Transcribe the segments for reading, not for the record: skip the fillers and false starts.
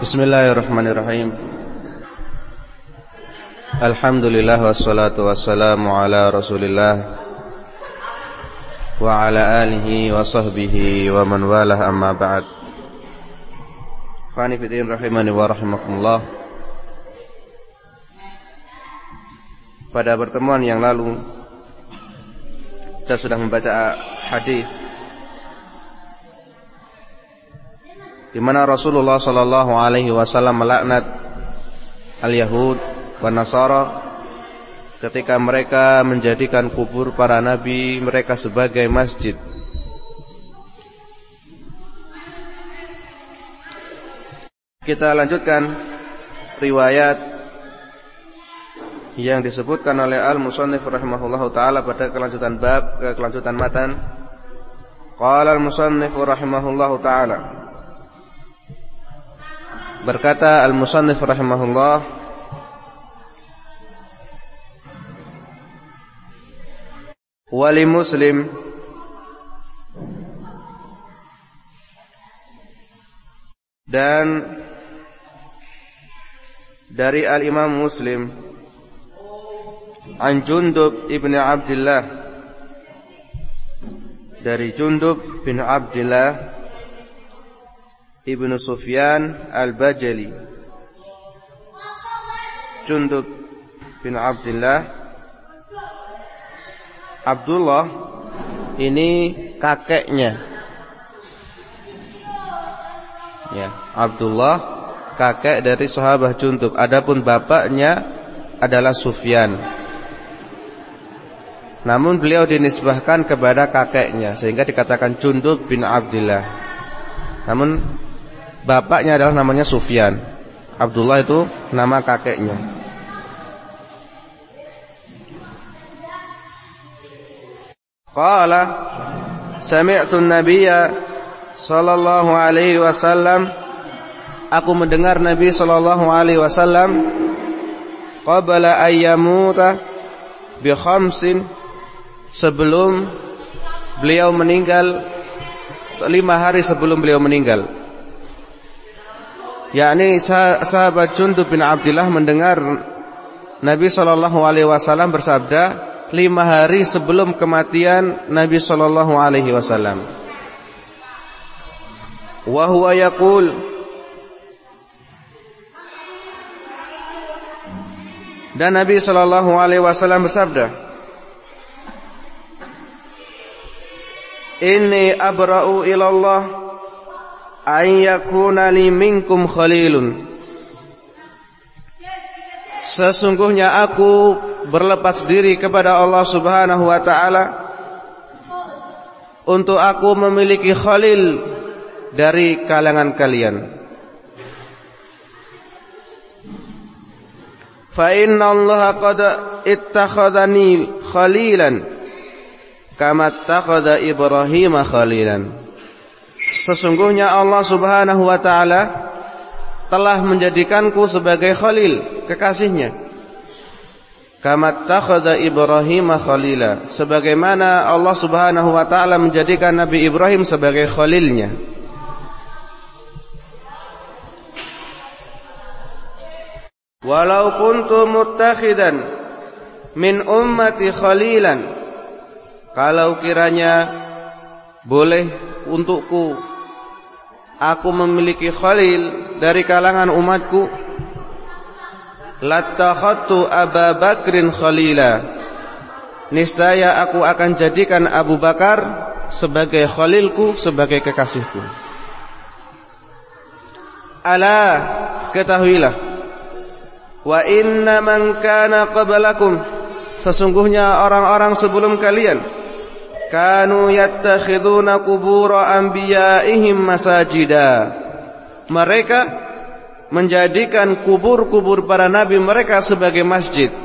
Bismillahirrahmanirrahim. Alhamdulillah wassalatu wassalamu ala Rasulillah wa ala alihi wa sahbihi wa man walah, amma ba'd. Khani fiddin rahimani wa rahimakumullah. Pada pertemuan yang lalu kita sudah membaca hadis di mana Rasulullah sallallahu alaihi wasallam melaknat al-Yahud wa Nasara ketika mereka menjadikan kubur para nabi mereka sebagai masjid. Kita lanjutkan riwayat yang disebutkan oleh al-musannif rahimahullahu taala pada kelanjutan bab, kelanjutan matan. Qala al-musannif rahimahullahu taala, berkata al-musannif rahimahullah, wali Muslim dan dari al-Imam Muslim an Jundub ibn Abdillah, dari Jundub bin Abdillah Ibnu Sufyan al-Bajali. Jundub bin Abdillah, Abdullah ini kakeknya, ya, Abdullah kakek dari sahabat Jundub. Adapun bapaknya adalah Sufyan. Namun beliau dinisbahkan kepada kakeknya sehingga dikatakan Jundub bin Abdillah. Namun bapaknya adalah namanya Sufyan. Abdullah itu nama kakeknya. Qala sami'tu an-nabiyya sallallahu alaihi wasallam, aku mendengar Nabi sallallahu alaihi wasallam qabla ayyamuta bi khamsin, sebelum beliau meninggal, 5 hari sebelum beliau meninggal. Yakni sahabat Jundub bin Abdillah mendengar Nabi sallallahu alaihi wasallam bersabda 5 hari sebelum kematian Nabi sallallahu alaihi wasallam. Wa huwa yaqul, dan Nabi sallallahu alaihi wasallam bersabda, inni abra'u ilallah an yakuna li minkum khalilun, sesungguhnya aku berlepas diri kepada Allah Subhanahu wa ta'ala untuk aku memiliki khalil dari kalangan kalian. Fa inna Allah qad ittakhadhani khalilan kama ittakhadha Ibrahim khalilan. Sesungguhnya Allah Subhanahu wa ta'ala telah menjadikanku sebagai khalil, kekasihnya. Kama ittakhadha Ibrahim khalila, sebagaimana Allah Subhanahu wa ta'ala menjadikan Nabi Ibrahim sebagai khalilnya. Walau kuntu muttakhidan min ummati khalilan, kalau kiranya boleh untukku aku memiliki khalil dari kalangan umatku, lattakhadtu Abu Bakrin khalila, niscaya aku akan jadikan Abu Bakar sebagai khalilku, sebagai kekasihku. Ala, ketahuilah, wa inna man kana qablakum, sesungguhnya orang-orang sebelum kalian, kanu yattakhiduna qubura anbiya'ihim masajida, mereka menjadikan kubur-kubur para nabi mereka sebagai masjid.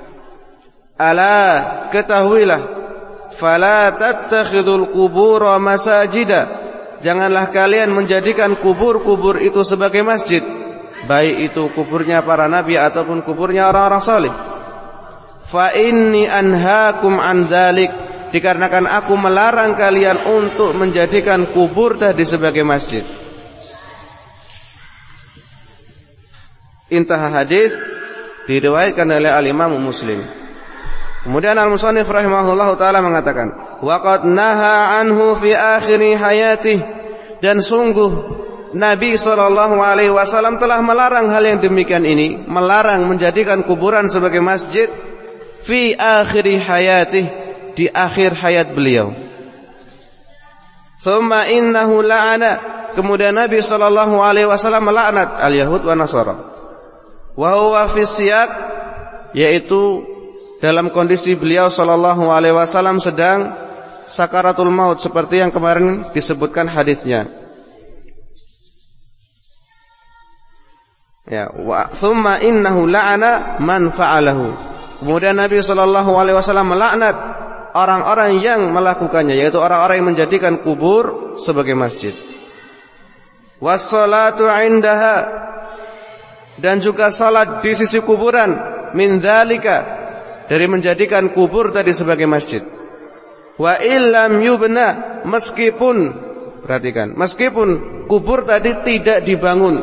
Ala, ketahuilah, fala tattakhidul qubura masajida, janganlah kalian menjadikan kubur-kubur itu sebagai masjid, baik itu kuburnya para nabi ataupun kuburnya orang-orang saleh. Fa inni anhaakum an dzalik, dikarenakan aku melarang kalian untuk menjadikan kubur tadi sebagai masjid. Intaha hadis, diriwayatkan oleh al-Imam Muslim. Kemudian al-musannif rahimahullahu taala mengatakan, wa qad naha anhu fi akhir hayatih, dan sungguh Nabi sallallahu alaihi wasallam telah melarang hal yang demikian ini, melarang menjadikan kuburan sebagai masjid fi akhir hayatih, di akhir hayat beliau. Thumma innahu la'ana, kemudian Nabi sallallahu alaihi wasallam melaknat al-yahud wa nasara. Wa huwa fi siyaq, yaitu dalam kondisi beliau sallallahu alaihi wasallam sedang sakaratul maut, seperti yang kemarin disebutkan hadisnya. Ya, wa thumma innahu la'ana man fa'alahu. Kemudian Nabi sallallahu alaihi wasallam melaknat orang-orang yang melakukannya, yaitu orang-orang yang menjadikan kubur sebagai masjid. Was-salatu 'indaha, dan juga salat di sisi kuburan, min dzalika, dari menjadikan kubur tadi sebagai masjid. Wa illam yubna, meskipun, perhatikan, meskipun kubur tadi tidak dibangun,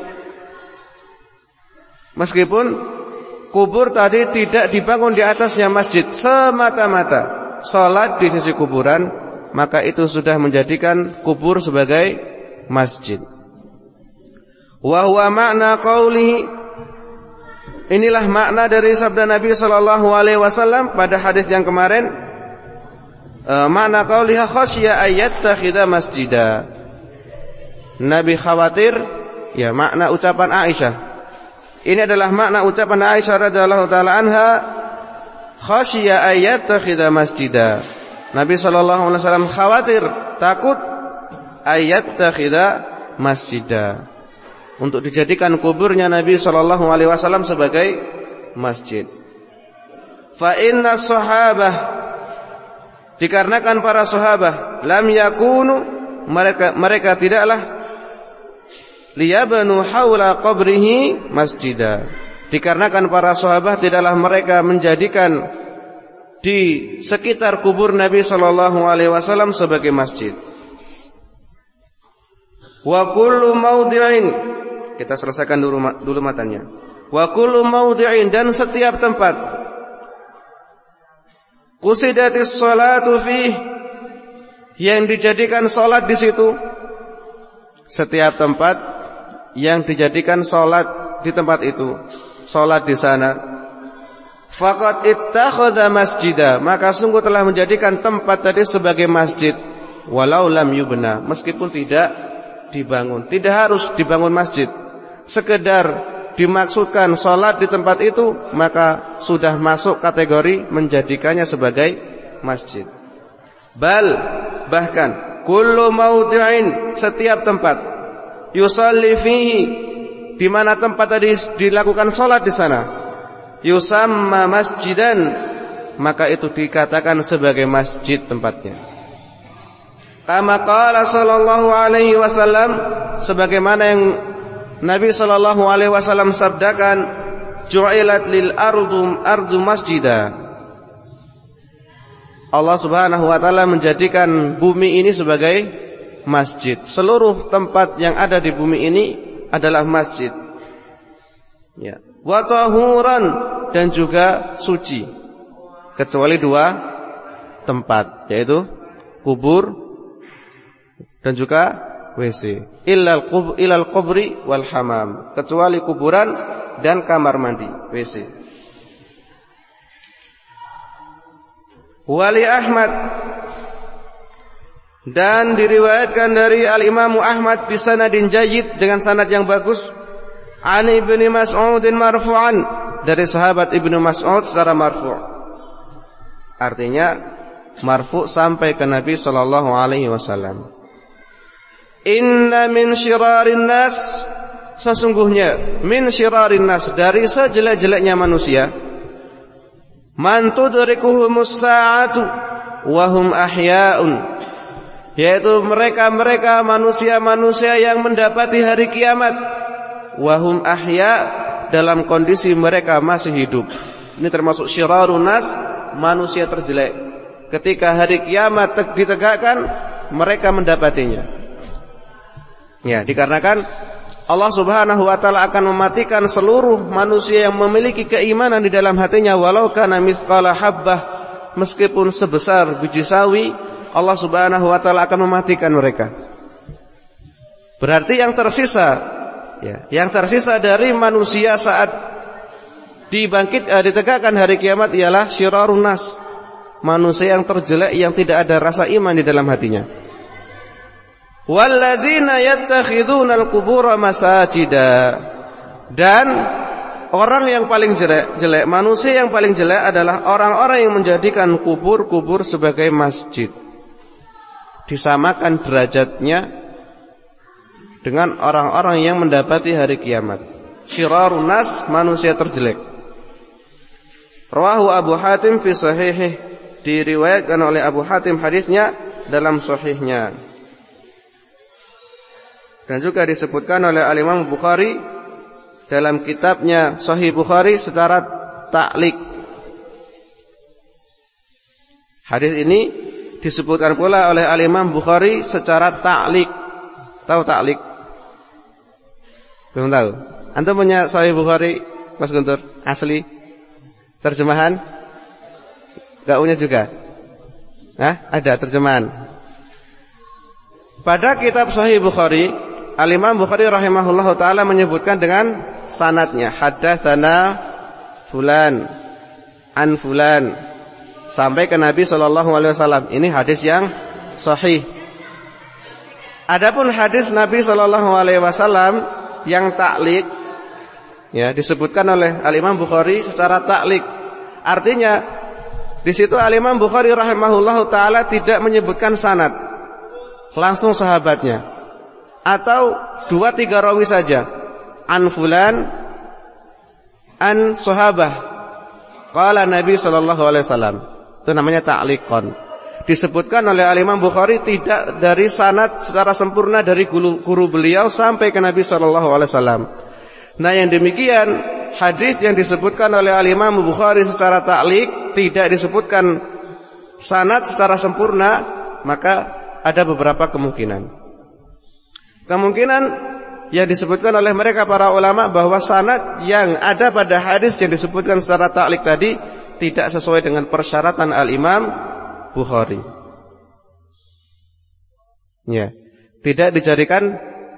meskipun kubur tadi tidak dibangun di atasnya masjid, semata-mata salat di sisi kuburan, maka itu sudah menjadikan kubur sebagai masjid. Wa huwa ma'na qaulihi, inilah makna dari sabda Nabi sallallahu alaihi wasallam pada hadis yang kemarin, makna qauliha khasya ayyattakhidha masjida. Nabi khawatir, ya, makna ucapan Aisyah. Ini adalah makna ucapan Aisyah radhiyallahu taala anha, khasya ayyattakhidha masjida. Nabi sallallahu alaihi wasallam khawatir, takut ayyattakhidha masjida, untuk dijadikan kuburnya Nabi sallallahu alaihi wasallam sebagai masjid. Fa inna sahabah, dikarenakan para sahabat, lam yakunu, mereka tidaklah, liyabnu haula qabrihi masjidah, dikarenakan para sahabat tidaklah mereka menjadikan di sekitar kubur Nabi sallallahu alaihi wasallam sebagai masjid. Wa kullu mawdi'in, kita selesaikan dulu matanya. Wa kullu mawdi'in, dan setiap tempat, qusidatis sholatu fih, yang dijadikan salat di situ, setiap tempat yang dijadikan salat di tempat itu, salat di sana, faqad ittakhadha masjidah, maka sungguh telah menjadikan tempat tadi sebagai masjid, walau lam yubna, meskipun tidak dibangun. Tidak harus dibangun masjid, sekedar dimaksudkan salat di tempat itu, maka sudah masuk kategori menjadikannya sebagai masjid. Bal, bahkan kullu mawdi'in, setiap tempat, yusalli fihi, di mana tempat tadi dilakukan salat di sana, yusamma masjidan, maka itu dikatakan sebagai masjid tempatnya. Kama qala sallallahu alaihi wasallam, sebagaimana yang Nabi sallallahu alaihi wasallam sabdakan, ju'ilat lil ardu masjidah. Allah Subhanahu wa taala menjadikan bumi ini sebagai masjid. Seluruh tempat yang ada di bumi ini adalah masjid. Ya, wa tahuran, dan juga suci, kecuali dua tempat, yaitu kubur dan juga WC. Ilal qabri wal hamam, kecuali kuburan dan kamar mandi, WC. Wali Ahmad, dan diriwayatkan dari al-Imam Ahmad bisanadin jayyid, dengan sanad yang bagus, an Ibnu Mas'ud marfu'an, dari sahabat Ibnu Mas'ud secara marfu'. Artinya marfu' sampai ke Nabi sallallahu alaihi wasallam. Inna min syirarin nas, sesungguhnya min syirarin nas, dari sejelek-jeleknya manusia, man tudrikuhumus sa'atu wa hum ahya'un, yaitu mereka manusia-manusia yang mendapati hari kiamat, wa hum ahya', dalam kondisi mereka masih hidup. Ini termasuk syirarun nas, manusia terjelek. Ketika hari kiamat ditegakkan, mereka mendapatinya. Ya, dikarenakan Allah Subhanahu wa taala akan mematikan seluruh manusia yang memiliki keimanan di dalam hatinya walau kana mithqala habbah, meskipun sebesar biji sawi, Allah Subhanahu wa taala akan mematikan mereka. Berarti yang tersisa dari manusia saat ditegakkan hari kiamat ialah syirarun nas, manusia yang terjelek yang tidak ada rasa iman di dalam hatinya. Walladzina yattakhidunal qubura masajida, dan orang yang paling jelek, manusia yang paling jelek adalah orang-orang yang menjadikan kubur-kubur sebagai masjid. Disamakan derajatnya dengan orang-orang yang mendapati hari kiamat. Syirarun nas, manusia terjelek. Rawahu Abu Hatim fi sahihih, diriwayatkan oleh Abu Hatim hadisnya dalam sahihnya. Dan juga disebutkan oleh Al-Imam Bukhari dalam kitabnya Sahih Bukhari secara ta'liq. Hadis ini disebutkan pula oleh Al-Imam Bukhari secara ta'liq. Tahu ta'liq? Belum tahu? Antum punya Sahih Bukhari, Mas Guntur? Asli? Terjemahan? Enggak punya juga? Ada terjemahan. Pada kitab Sahih Bukhari, Al-Imam Bukhari rahimahullahu ta'ala menyebutkan dengan sanadnya, haddatsana fulan an fulan, sampai ke Nabi SAW. Ini hadis yang sahih. Adapun hadis Nabi SAW yang ta'liq, disebutkan oleh Al-Imam Bukhari secara ta'liq. Artinya di situ Al-Imam Bukhari rahimahullahu ta'ala tidak menyebutkan sanad, langsung sahabatnya, atau 2-3 rawi saja. An fulan an sahabah qala Nabi sallallahu alaihi wasallam. Itu namanya ta'liqan. Disebutkan oleh Al-Imam Bukhari tidak dari sanad secara sempurna dari guru beliau sampai ke Nabi sallallahu alaihi wasallam. Nah, yang demikian hadis yang disebutkan oleh Al-Imam Bukhari secara ta'liq, tidak disebutkan sanad secara sempurna, maka ada beberapa kemungkinan. Kemungkinan yang disebutkan oleh mereka para ulama bahwa sanad yang ada pada hadis yang disebutkan secara ta'liq tadi tidak sesuai dengan persyaratan Al-Imam Bukhari. Tidak dijadikan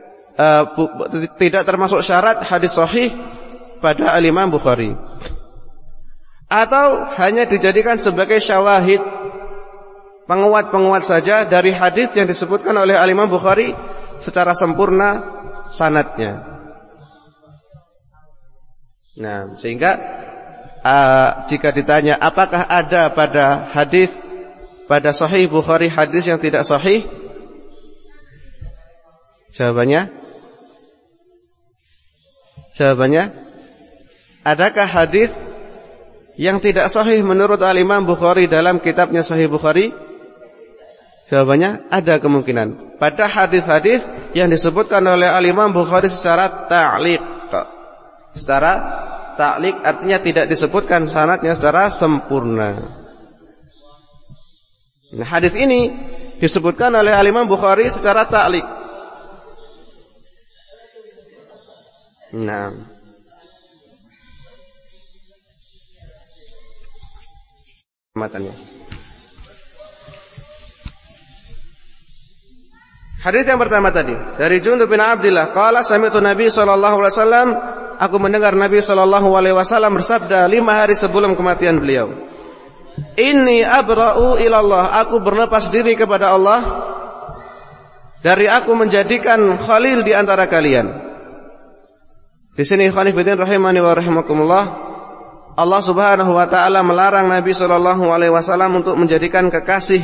tidak termasuk syarat hadis sahih pada Al-Imam Bukhari. Atau hanya dijadikan sebagai syawahid, penguat-penguat saja dari hadis yang disebutkan oleh Al-Imam Bukhari secara sempurna sanadnya. Nah, sehingga jika ditanya apakah ada pada hadis pada Sahih Bukhari hadis yang tidak sahih, jawabannya adakah hadis yang tidak sahih menurut Al-Imam Bukhari dalam kitabnya Sahih Bukhari? Jawabannya ada kemungkinan. Pada hadis-hadis yang disebutkan oleh Al-Imam Bukhari secara ta'liq. Secara ta'liq artinya tidak disebutkan sanadnya secara sempurna. Nah, hadis ini disebutkan oleh Al-Imam Bukhari secara ta'liq. Nah, matanya. Hadis yang pertama tadi dari Jundub bin Abdillah, qala sami'tu Nabi sallallahu alaihi wasallam, aku mendengar Nabi sallallahu alaihi wasallam bersabda 5 hari sebelum kematian beliau, inni abra'u ilallah, aku berlepas diri kepada Allah dari aku menjadikan khalil di antara kalian. Di sini ikhwan fillah rahimani wa rahimakumullah, Allah Subhanahu wa taala melarang Nabi sallallahu alaihi wasallam untuk menjadikan kekasih,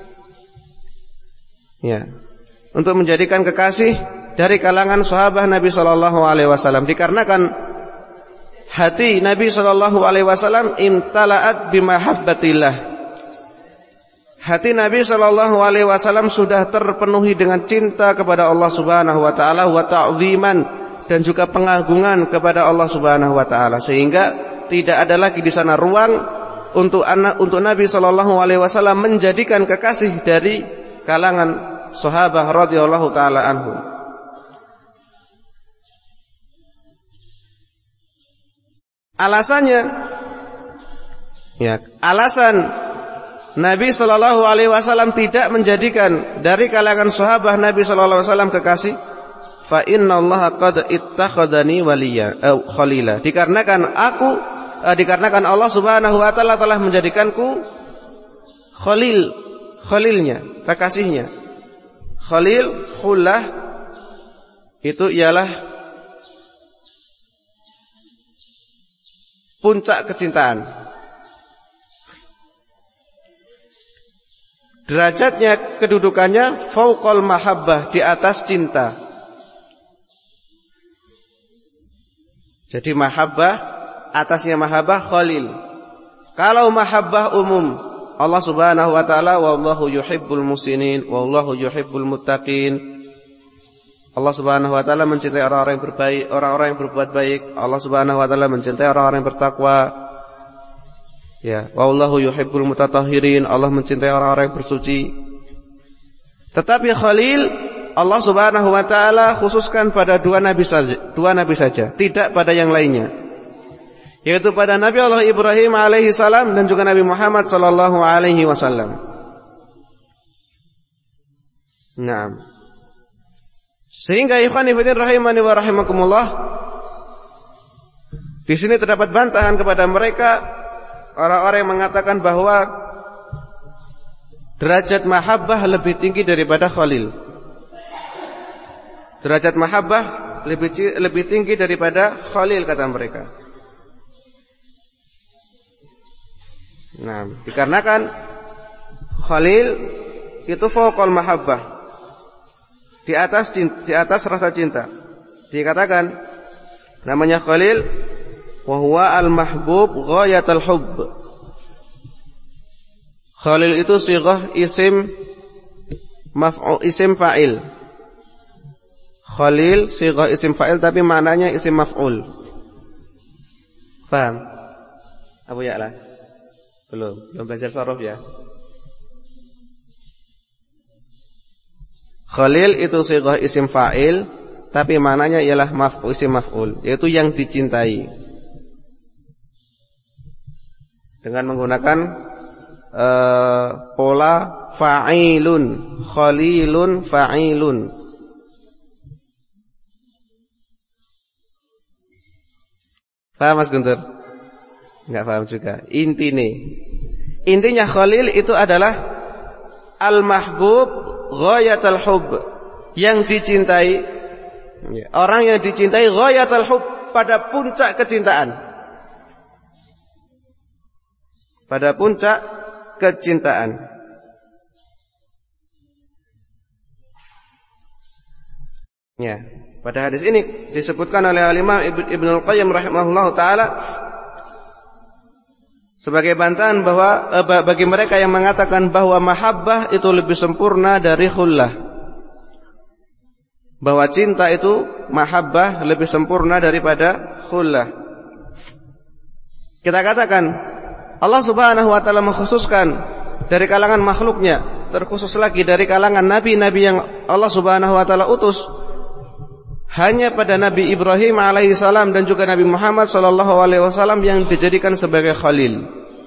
untuk menjadikan kekasih dari kalangan sahabat Nabi sallallahu alaihi wasallam, dikarenakan hati Nabi sallallahu alaihi wasallam imtala'at bimahabbatillah. Hati Nabi sallallahu alaihi wasallam sudah terpenuhi dengan cinta kepada Allah Subhanahu wa taala wa ta'ziman, dan juga pengagungan kepada Allah Subhanahu wa taala, sehingga tidak ada lagi di sana ruang untuk Nabi sallallahu alaihi wasallam menjadikan kekasih dari kalangan sahabat radhiyallahu taala anhum. Alasannya, ya, alasan Nabi sallallahu alaihi wasallam tidak menjadikan dari kalangan sahabat Nabi sallallahu alaihi wasallam kekasih, fa innallaha qad ittakhadhani waliya khalila. Dikarenakan Allah Subhanahu wa taala telah menjadikanku khalilnya, kekasihnya. Khalil, khullah itu ialah puncak kecintaan. Derajatnya, kedudukannya fauqal mahabbah, di atas cinta. Jadi mahabbah, atasnya mahabbah khalil. Kalau mahabbah umum, Allah Subhanahu wa taala, wallahu yuhibbul muhsinin, wallahu yuhibbul muttaqin. Allah Subhanahu wa taala mencintai orang-orang yang berbaik, orang-orang yang berbuat baik. Allah Subhanahu wa taala mencintai orang-orang yang bertakwa. Ya, wallahu yuhibbul mutatahhirin. Allah mencintai orang-orang yang bersuci. Tetapi khalil Allah Subhanahu wa taala khususkan pada dua nabi saja, tidak pada yang lainnya. Yaitu pada Nabi Allah Ibrahim alaihi salam dan juga Nabi Muhammad sallallahu alaihi wasallam. Naam. Sehingga ikhwan fillah rahimani wa rahimakumullah, di sini terdapat bantahan kepada mereka orang-orang yang mengatakan bahwa derajat mahabbah lebih tinggi daripada khalil. Derajat mahabbah lebih tinggi daripada khalil, kata mereka. Nah, dikarenakan khalil itu fauqal mahabbah, di atas rasa cinta. Dikatakan namanya khalil wa huwa al-mahbub ghayatul hubb. Khalil itu sighah isim fa'il. Khalil sighah isim fa'il tapi maknanya isim maf'ul. Paham? Abu Ya'la? Belum belajar sharaf ya. Khalil itu sighah isim fa'il tapi maknanya ialah isim maf'ul, yaitu yang dicintai. Dengan menggunakan pola fa'ilun, khalilun fa'ilun. Paham Mas Guntur? Enggak paham juga. Intinya khalil itu adalah al-mahbub ghayatul hubb, yang dicintai. Orang yang dicintai ghayatul hubb, pada puncak kecintaan. Pada puncak kecintaan. Ya, pada hadis ini disebutkan oleh Al-Imam Ibnul Qayyim rahimahullahu taala sebagai bantahan bahwa bagi mereka yang mengatakan bahwa mahabbah itu lebih sempurna dari khullah, bahwa cinta itu mahabbah lebih sempurna daripada khullah. Kita katakan Allah Subhanahu wa taala mengkhususkan dari kalangan makhluknya, terkhusus lagi dari kalangan nabi-nabi yang Allah Subhanahu wa taala utus, hanya pada Nabi Ibrahim alaihi salam dan juga Nabi Muhammad sallallahu alaihi wasallam yang dijadikan sebagai khalil.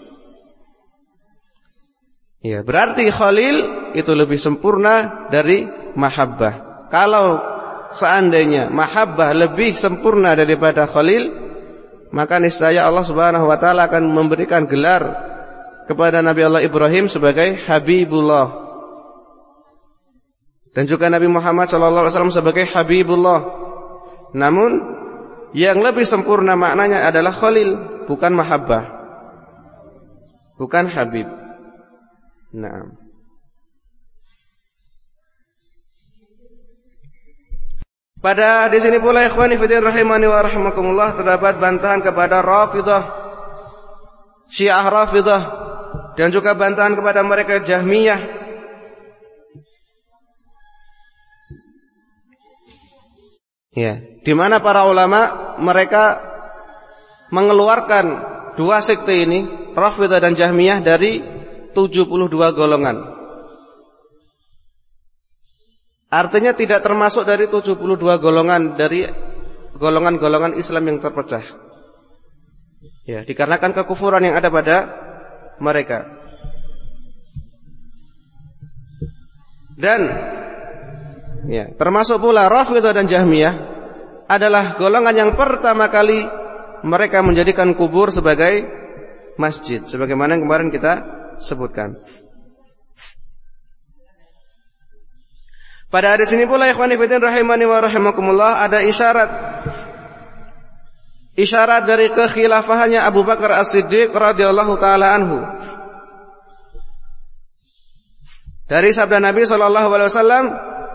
Ya, berarti khalil itu lebih sempurna dari mahabbah. Kalau seandainya mahabbah lebih sempurna daripada khalil, maka niscaya Allah Subhanahu wa taala akan memberikan gelar kepada Nabi Allah Ibrahim sebagai Habibullah, dan juga Nabi Muhammad SAW sebagai Habibullah. Namun yang lebih sempurna maknanya adalah khalil, bukan mahabbah, bukan habib. Nah, pada di sini pula ikhwani fillah rahimani wa rahimakumullah terdapat bantahan kepada Rafidah, Syiah Rafidah, dan juga bantahan kepada mereka Jahmiyah. Ya, di mana para ulama mereka mengeluarkan dua sekte ini, Rafidah dan Jahmiyah, dari 72 golongan. Artinya tidak termasuk dari 72 golongan dari golongan-golongan Islam yang terpecah. Ya, dikarenakan kekufuran yang ada pada mereka. Dan ya, termasuk pula Rafidhah dan Jahmiyah adalah golongan yang pertama kali mereka menjadikan kubur sebagai masjid, sebagaimana yang kemarin kita sebutkan. Pada hadis ini pula ikhwani fillah rahimani wa rahimakumullah ada isyarat dari kekhilafahannya Abu Bakar As-Siddiq radhiyallahu taala anhu. Dari sabda Nabi sallallahu alaihi wasallam,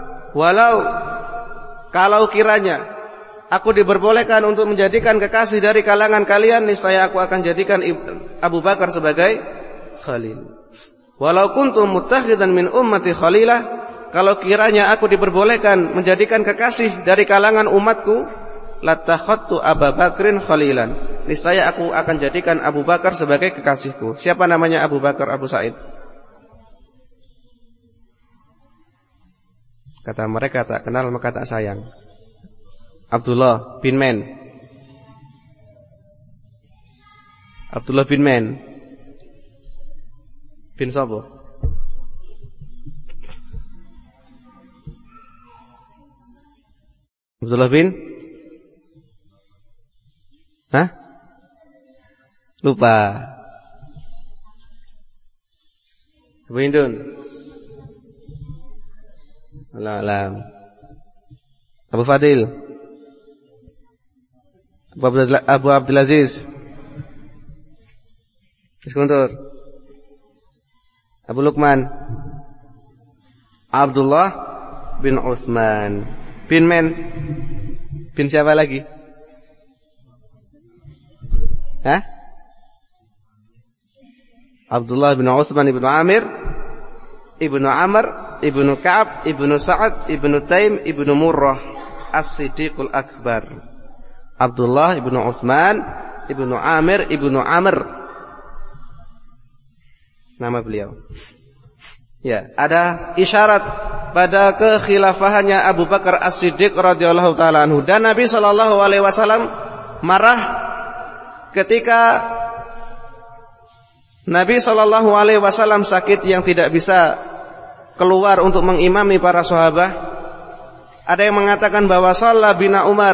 kalau kiranya aku diperbolehkan untuk menjadikan kekasih dari kalangan kalian, niscaya aku akan jadikan Abu Bakar sebagai khalil. Walau kuntu muttakhidan min ummati khalilah, kalau kiranya aku diperbolehkan menjadikan kekasih dari kalangan umatku, latakhattu Abu Bakrin khalilan, niscaya aku akan jadikan Abu Bakar sebagai kekasihku. Siapa namanya Abu Bakar? Abu Sa'id. Kata mereka, tak kenal maka tak sayang. Abdullah bin Men. Abdullah bin Men bin Sobo. Abdullah bin? Hah? Lupa. Abu Hindun. Alam. Abu Fadil. Abu Abdul Aziz. Iskuntur. Abu Luqman. Abdullah bin Utsman. Bin Men. Bin siapa lagi? Hah? Abdullah bin Utsman ibnu Amir, ibnu Amr, ibnu Ka'ab, ibnu Sa'ad, ibnu Taim, ibnu Murrah, As-Siddiqul Akbar. Abdullah ibnu Utsman, ibnu Amir, ibnu Amr. Nama beliau. Ya, ada isyarat pada kekhilafahannya Abu Bakar As-Siddiq radhiyallahu taala anhu, dan Nabi sallallahu alaihi wasallam marah ketika Nabi sallallahu alaihi wasallam sakit yang tidak bisa keluar untuk mengimami para sahabat. Ada yang mengatakan bahwa shalla bina Umar,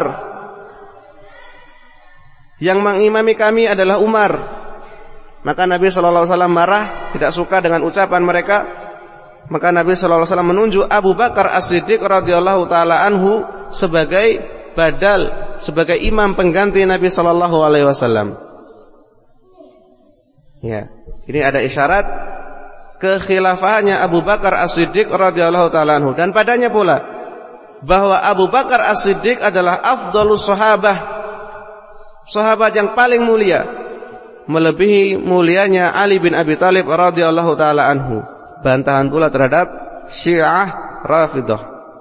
yang mengimami kami adalah Umar. Maka Nabi sallallahu alaihi wasallam marah, tidak suka dengan ucapan mereka. Maka Nabi sallallahu alaihi wasallam menunjuk Abu Bakar As-Siddiq radhiyallahu taala anhu sebagai badal, sebagai imam pengganti Nabi sallallahu alaihi wasallam. Ya, ini ada isyarat kekhilafahannya Abu Bakar As-Siddiq radhiyallahu taala anhu, dan padanya pula bahwa Abu Bakar As-Siddiq adalah afdhalus sahabah, sahabat yang paling mulia, melebihi mulianya Ali bin Abi Thalib radhiyallahu taala anhu. Bantahan pula terhadap Syiah Rafidhah.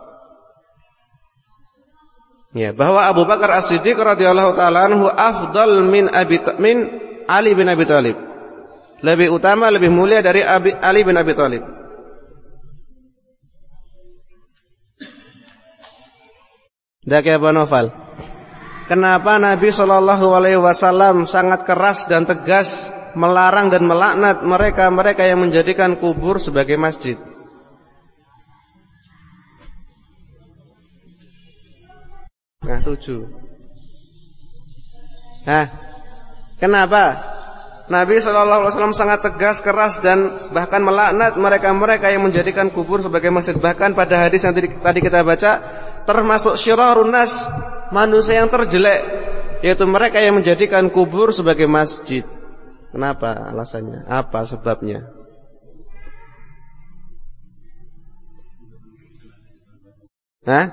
Ya, bahwa Abu Bakar As-Siddiq radhiyallahu taala anhu afdal min Ali bin Abi Thalib. Lebih utama, lebih mulia dari Ali bin Abi Thalib. Daki Abu Nawfal, kenapa Nabi sallallahu alaihi wasallam sangat keras dan tegas melarang dan melaknat mereka yang menjadikan kubur sebagai masjid? Nah, 7. Nah, kenapa Nabi sallallahu alaihi wasallam sangat tegas, keras, dan bahkan melaknat mereka yang menjadikan kubur sebagai masjid? Bahkan pada hadis yang tadi kita baca, termasuk syirarun nas, manusia yang terjelek, yaitu mereka yang menjadikan kubur sebagai masjid. Kenapa? Alasannya apa? Sebabnya? Hah?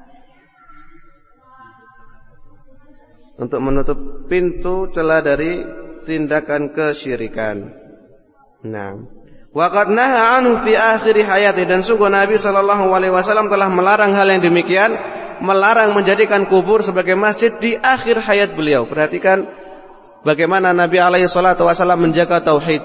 Untuk menutup pintu celah dari tindakan kesyirikan. Nah, waqad naha anhu fi akhir hayati, dan sungguh Nabi sallallahu alaihi wasallam telah melarang hal yang demikian, melarang menjadikan kubur sebagai masjid di akhir hayat beliau. Perhatikan bagaimana Nabi alaihi salatu wasallam menjaga tauhid.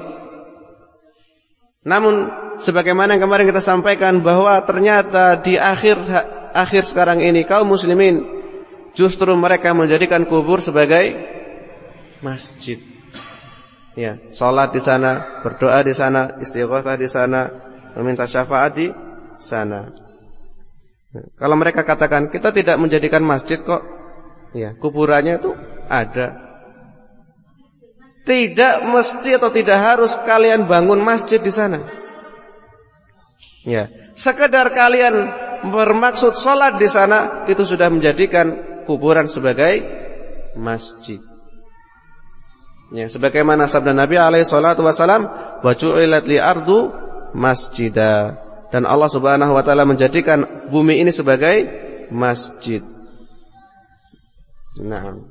Namun sebagaimana yang kemarin kita sampaikan, bahwa ternyata di akhir sekarang ini kaum muslimin justru mereka menjadikan kubur sebagai masjid. Ya, salat di sana, berdoa di sana, istighatsah di sana, meminta syafaat di sana. Kalau mereka katakan kita tidak menjadikan masjid kok, ya, kuburannya itu ada. Tidak mesti atau tidak harus kalian bangun masjid di sana. Ya, sekedar kalian bermaksud salat di sana itu sudah menjadikan kuburan sebagai masjid. Ya, sebagaimana sabda Nabi alaihi salatu wasalam, wa ju'ilat li ardu masjidah, dan Allah Subhanahu wa taala menjadikan bumi ini sebagai masjid. Naam.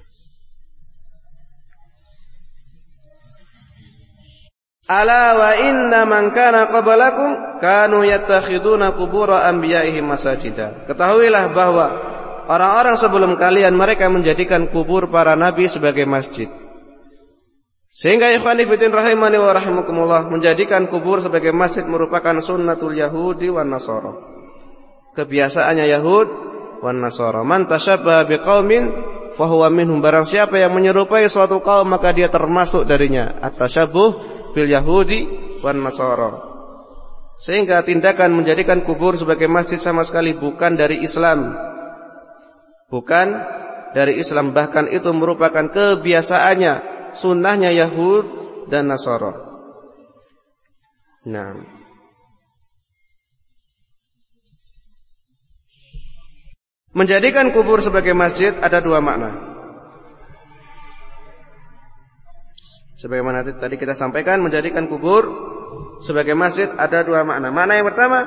Ala wa inna man kana qablakum kanu yattakhiduna qubur anbiya'ihim masajida. Ketahuilah bahwa orang-orang sebelum kalian mereka menjadikan kubur para nabi sebagai masjid. Sehingga ikhwani fillah rahimani wa rahimakumullah, menjadikan kubur sebagai masjid merupakan sunnatul Yahudi wan Nasara. Kebiasaannya Yahud wan Nasara. Man tashabbaha biqaumin fahuwa minhum. Barang siapa yang menyerupai suatu kaum maka dia termasuk darinya. At-tashabbuh bil Yahudi wan Nasara. Sehingga tindakan menjadikan kubur sebagai masjid sama sekali bukan dari Islam. Bukan dari Islam, bahkan itu merupakan kebiasaannya, sunnahnya Yahud dan Nasara. Nah, menjadikan kubur sebagai masjid ada dua makna. Sebagaimana tadi kita sampaikan, menjadikan kubur sebagai masjid ada dua makna. Makna yang pertama,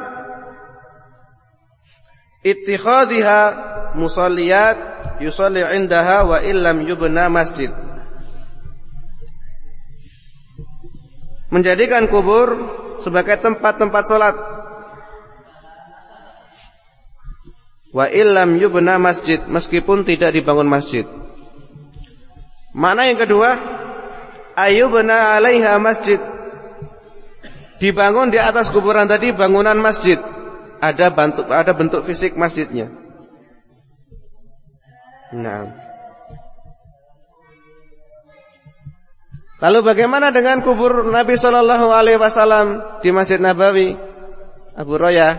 ittikhadhiha musalliyat yusalli indaha wa illam yubna masjid. Menjadikan kubur sebagai tempat-tempat salat. Wa illam yubna masjid, meskipun tidak dibangun masjid. Makna yang kedua, ayubna 'alaiha masjid. Dibangun di atas kuburan tadi bangunan masjid. Ada bentuk fisik masjidnya. Nah. Lalu bagaimana dengan kubur Nabi sallallahu alaihi wasallam di Masjid Nabawi? Abu Roya.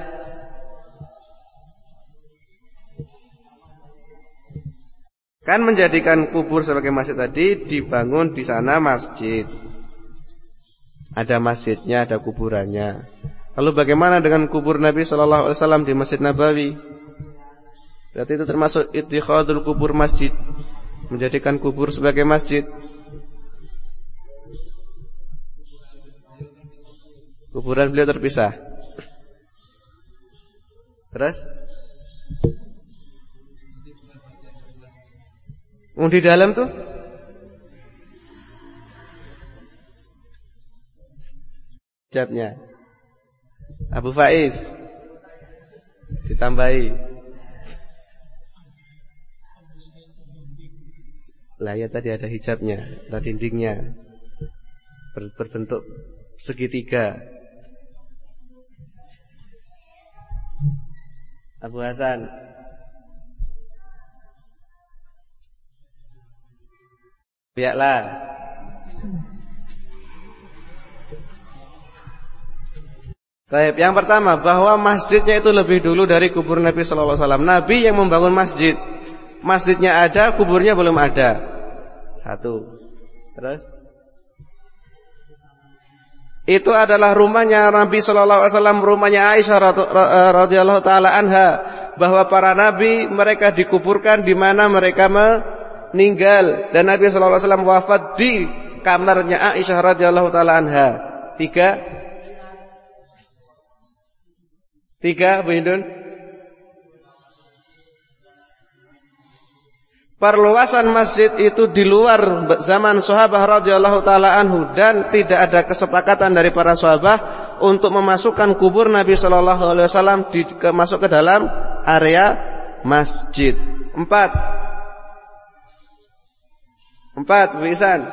Kan menjadikan kubur sebagai masjid tadi, dibangun di sana masjid. Ada masjidnya, ada kuburannya. Lalu bagaimana dengan kubur Nabi sallallahu alaihi wasallam di Masjid Nabawi? Berarti itu termasuk ittikhadul kubur masjid, menjadikan kubur sebagai masjid. Kuburan beliau terpisah. Terus? Di dalam tuh? Jawabnya Abu Faiz ditambahi. Lah ya tadi ada hijabnya, ada dindingnya berbentuk segitiga. Abu Hasan. Biarlah. Baik, yang pertama bahwa masjidnya itu lebih dulu dari kubur Nabi sallallahu alaihi wasallam. Nabi yang membangun masjid. Masjidnya ada, kuburnya belum ada. Satu. Terus? Itu adalah rumahnya Nabi sallallahu alaihi wasallam, rumahnya Aisyah radhiyallahu taala anha, bahwa para nabi mereka dikuburkan di mana mereka meninggal, dan Nabi sallallahu alaihi wasallam wafat di kamarnya Aisyah radhiyallahu taala anha. Tiga Bu Hindun. Perluasan masjid itu di luar zaman sahabat radhiyallahu taala anhu, dan tidak ada kesepakatan dari para sahabat untuk memasukkan kubur Nabi sallallahu alaihi wasallam masuk ke dalam area masjid. Empat Bu Ihsan.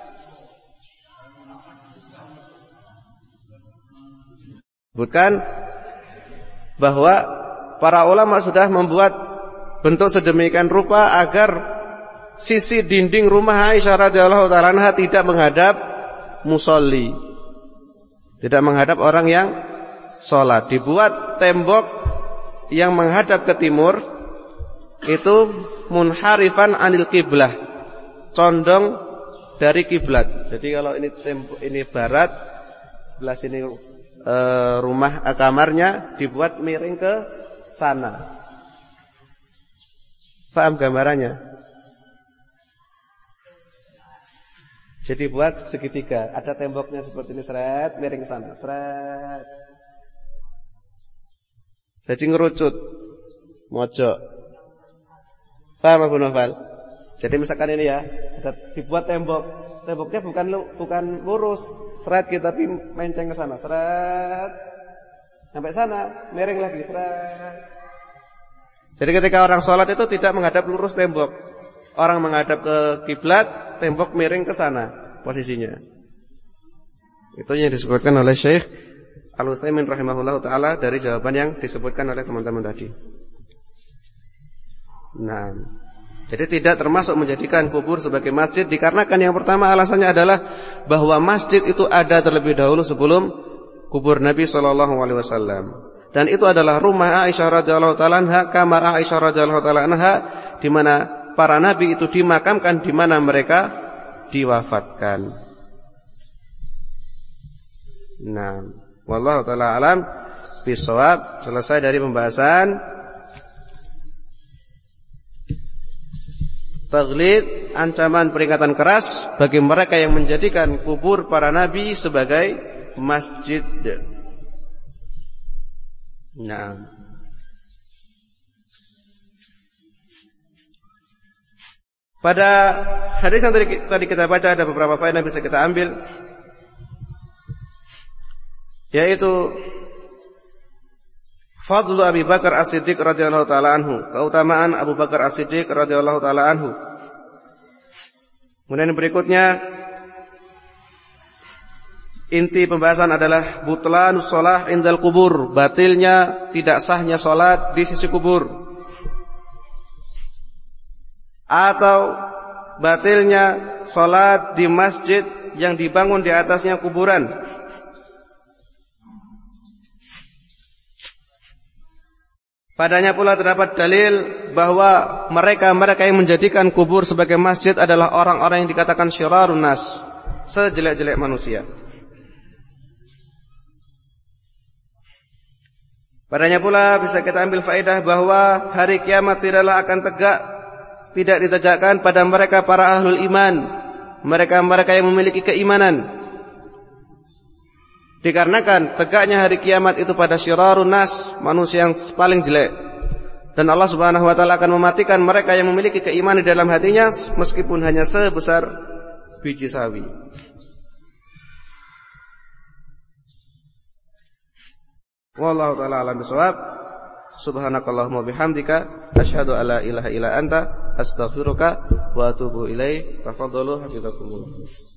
Bukan bahwa para ulama sudah membuat bentuk sedemikian rupa agar sisi dinding rumah Aisyah radhiyallahu taala anha tidak menghadap musolli, tidak menghadap orang yang sholat. Dibuat tembok yang menghadap ke timur, itu munharifan anil kiblah, condong dari kiblat. Jadi kalau ini barat, sebelah sini rumah kamarnya dibuat miring ke sana. Paham gambarannya? Jadi buat segitiga, ada temboknya seperti ini, seret, miring ke sana, seret. Jadi ngerucut, mojok. Paham Abu Nofal? Jadi misalkan ini ya, ada dibuat temboknya bukan lurus, seret gitu, tapi menceng ke sana, seret, sampai sana, miring lagi, seret. Jadi ketika orang sholat itu tidak menghadap lurus tembok, orang menghadap ke kiblat, tembok miring ke sana posisinya. Itu yang disebutkan oleh Syekh Al-Utsaimin rahimahullah ta'ala dari jawaban yang disebutkan oleh teman-teman tadi. Nah, jadi tidak termasuk menjadikan kubur sebagai masjid, dikarenakan yang pertama alasannya adalah bahwa masjid itu ada terlebih dahulu sebelum kubur Nabi SAW. Dan itu adalah rumah Aisyah radhiyallahu taala anha, kamar Aisyah radhiyallahu taala anha, di mana para nabi itu dimakamkan, di mana mereka diwafatkan. Nah, wallahu taala alam bisawab. Selesai dari pembahasan taghlid, ancaman peringatan keras bagi mereka yang menjadikan kubur para nabi sebagai masjid. Nah, pada hadis yang tadi kita baca ada beberapa faedah yang bisa kita ambil, yaitu fadlu Abi Bakar As-Siddiq radhiyallahu taala anhu, keutamaan Abu Bakar As-Siddiq radhiyallahu taala anhu. Kemudian berikutnya inti pembahasan adalah butlanus shalah indal kubur, batilnya tidak sahnya salat di sisi kubur, atau batilnya salat di masjid yang dibangun di atasnya kuburan. Padanya pula terdapat dalil bahwa mereka yang menjadikan kubur sebagai masjid adalah orang-orang yang dikatakan syirarun nas, sejelek-jelek manusia. Padanya pula bisa kita ambil faedah bahwa hari kiamat tidaklah akan tidak ditegakkan pada mereka para ahlul iman, mereka yang memiliki keimanan. Dikarenakan tegaknya hari kiamat itu pada syirarun nas, manusia yang paling jelek. Dan Allah Subhanahu wa taala akan mematikan mereka yang memiliki keimanan di dalam hatinya meskipun hanya sebesar biji sawi. Wallahu ta'ala alam bisawab. Subhanakallahumma bihamdika asyhadu alla ilaha illa anta astaghfiruka wa atubu ilaik. Tafadhalu hafizakumullah.